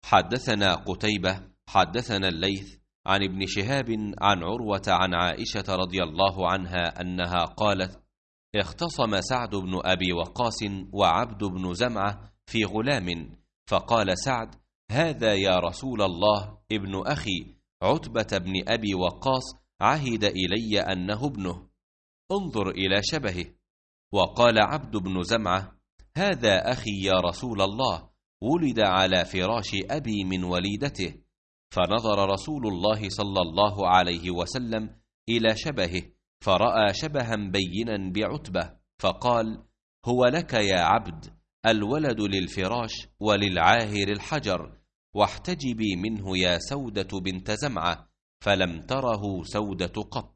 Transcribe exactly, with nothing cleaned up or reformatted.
حدثنا قتيبة حدثنا الليث عن ابن شهاب عن عروة عن عائشة رضي الله عنها أنها قالت: اختصم سعد بن أبي وقاص وعبد بن زمعة في غلام، فقال سعد: هذا يا رسول الله ابن أخي عتبة بن أبي وقاص عهد إلي أنه ابنه، انظر إلى شبهه. وقال عبد بن زمعة: هذا أخي يا رسول الله، ولد على فراش أبي من وليدته. فنظر رسول الله صلى الله عليه وسلم إلى شبهه فرأى شبها بينا بعتبة، فقال: هو لك يا عبد، الولد للفراش وللعاهر الحجر، واحتجبي منه يا سودة بنت زمعة. فلم تره سودة قط.